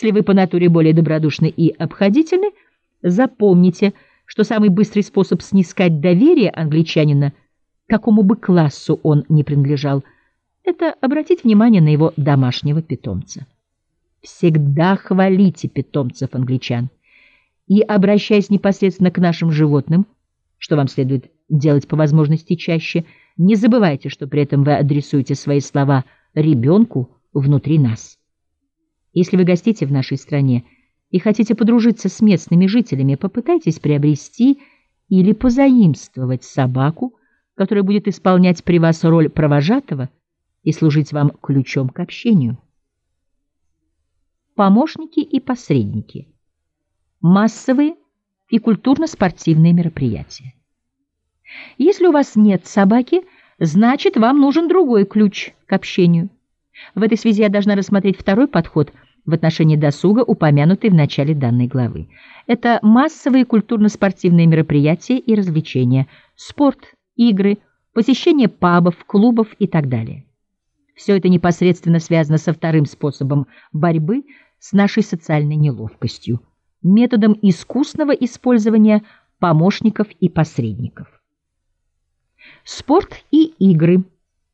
Если вы по натуре более добродушны и обходительны, запомните, что самый быстрый способ снискать доверие англичанина, какому бы классу он ни принадлежал, это обратить внимание на его домашнего питомца. Всегда хвалите питомцев англичан и, обращаясь непосредственно к нашим животным, что вам следует делать по возможности чаще, не забывайте, что при этом вы адресуете свои слова ребенку внутри нас. Если вы гостите в нашей стране и хотите подружиться с местными жителями, попытайтесь приобрести или позаимствовать собаку, которая будет исполнять при вас роль провожатого и служить вам ключом к общению. Помощники и посредники. Массовые и культурно-спортивные мероприятия. Если у вас нет собаки, значит, вам нужен другой ключ к общению. В этой связи я должна рассмотреть второй подход в отношении досуга, упомянутый в начале данной главы. Это массовые культурно-спортивные мероприятия и развлечения, спорт, игры, посещение пабов, клубов и так далее. Все это непосредственно связано со вторым способом борьбы с нашей социальной неловкостью, методом искусного использования помощников и посредников. Спорт и игры.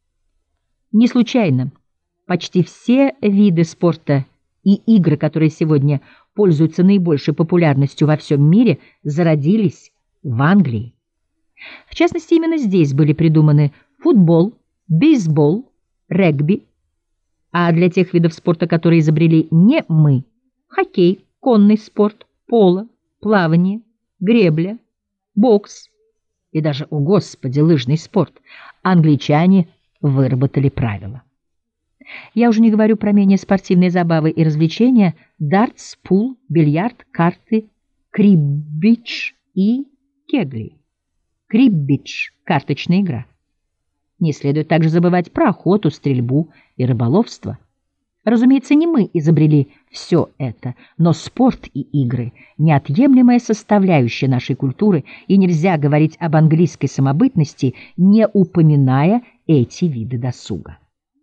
Не случайно почти все виды спорта и игры, которые сегодня пользуются наибольшей популярностью во всем мире, зародились в Англии. В частности, именно здесь были придуманы футбол, бейсбол, регби, а для тех видов спорта, которые изобрели не мы, хоккей, конный спорт, поло, плавание, гребля, бокс и даже, о господи, лыжный спорт, англичане выработали правила. Я уже не говорю про менее спортивные забавы и развлечения: дартс, пул, бильярд, карты, криббидж и кегли. Криббидж – карточная игра. Не следует также забывать про охоту, стрельбу и рыболовство. Разумеется, не мы изобрели все это, но спорт и игры – неотъемлемая составляющая нашей культуры, и нельзя говорить об английской самобытности, не упоминая эти виды досуга.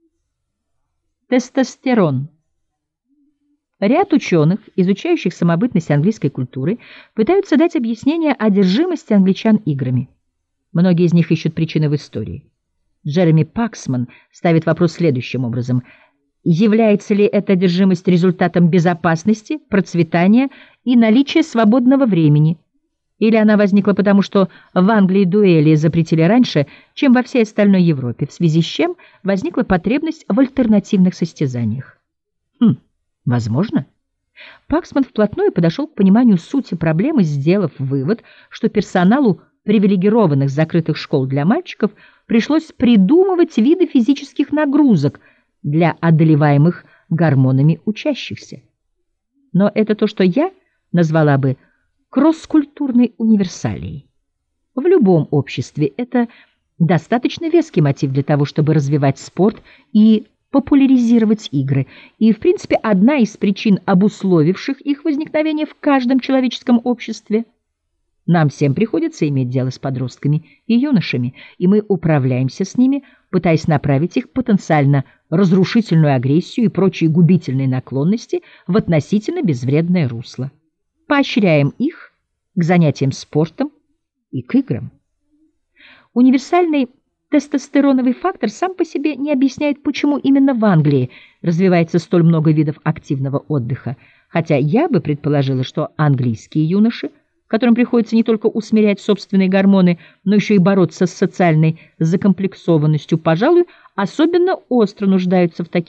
Тестостерон. Ряд ученых, изучающих самобытность английской культуры, пытаются дать объяснение одержимости англичан играми. Многие из них ищут причины в истории. Джереми Паксман ставит вопрос следующим образом: является ли эта одержимость результатом безопасности, процветания и наличия свободного времени? Или она возникла потому, что в Англии дуэли запретили раньше, чем во всей остальной Европе, в связи с чем возникла потребность в альтернативных состязаниях? Возможно. Паксман вплотную подошел к пониманию сути проблемы, сделав вывод, что персоналу привилегированных закрытых школ для мальчиков пришлось придумывать виды физических нагрузок для одолеваемых гормонами учащихся. Но это то, что я назвала бы кросс-культурной универсалией. В любом обществе это достаточно веский мотив для того, чтобы развивать спорт и популяризировать игры, и, в принципе, одна из причин, обусловивших их возникновение в каждом человеческом обществе. Нам всем приходится иметь дело с подростками и юношами, и мы управляемся с ними, пытаясь направить их потенциально разрушительную агрессию и прочие губительные наклонности в относительно безвредное русло. Поощряем их к занятиям спортом и к играм. Универсальный тестостероновый фактор сам по себе не объясняет, почему именно в Англии развивается столь много видов активного отдыха, хотя я бы предположила, что английские юноши, которым приходится не только усмирять собственные гормоны, но еще и бороться с социальной закомплексованностью, пожалуй, особенно остро нуждаются в таких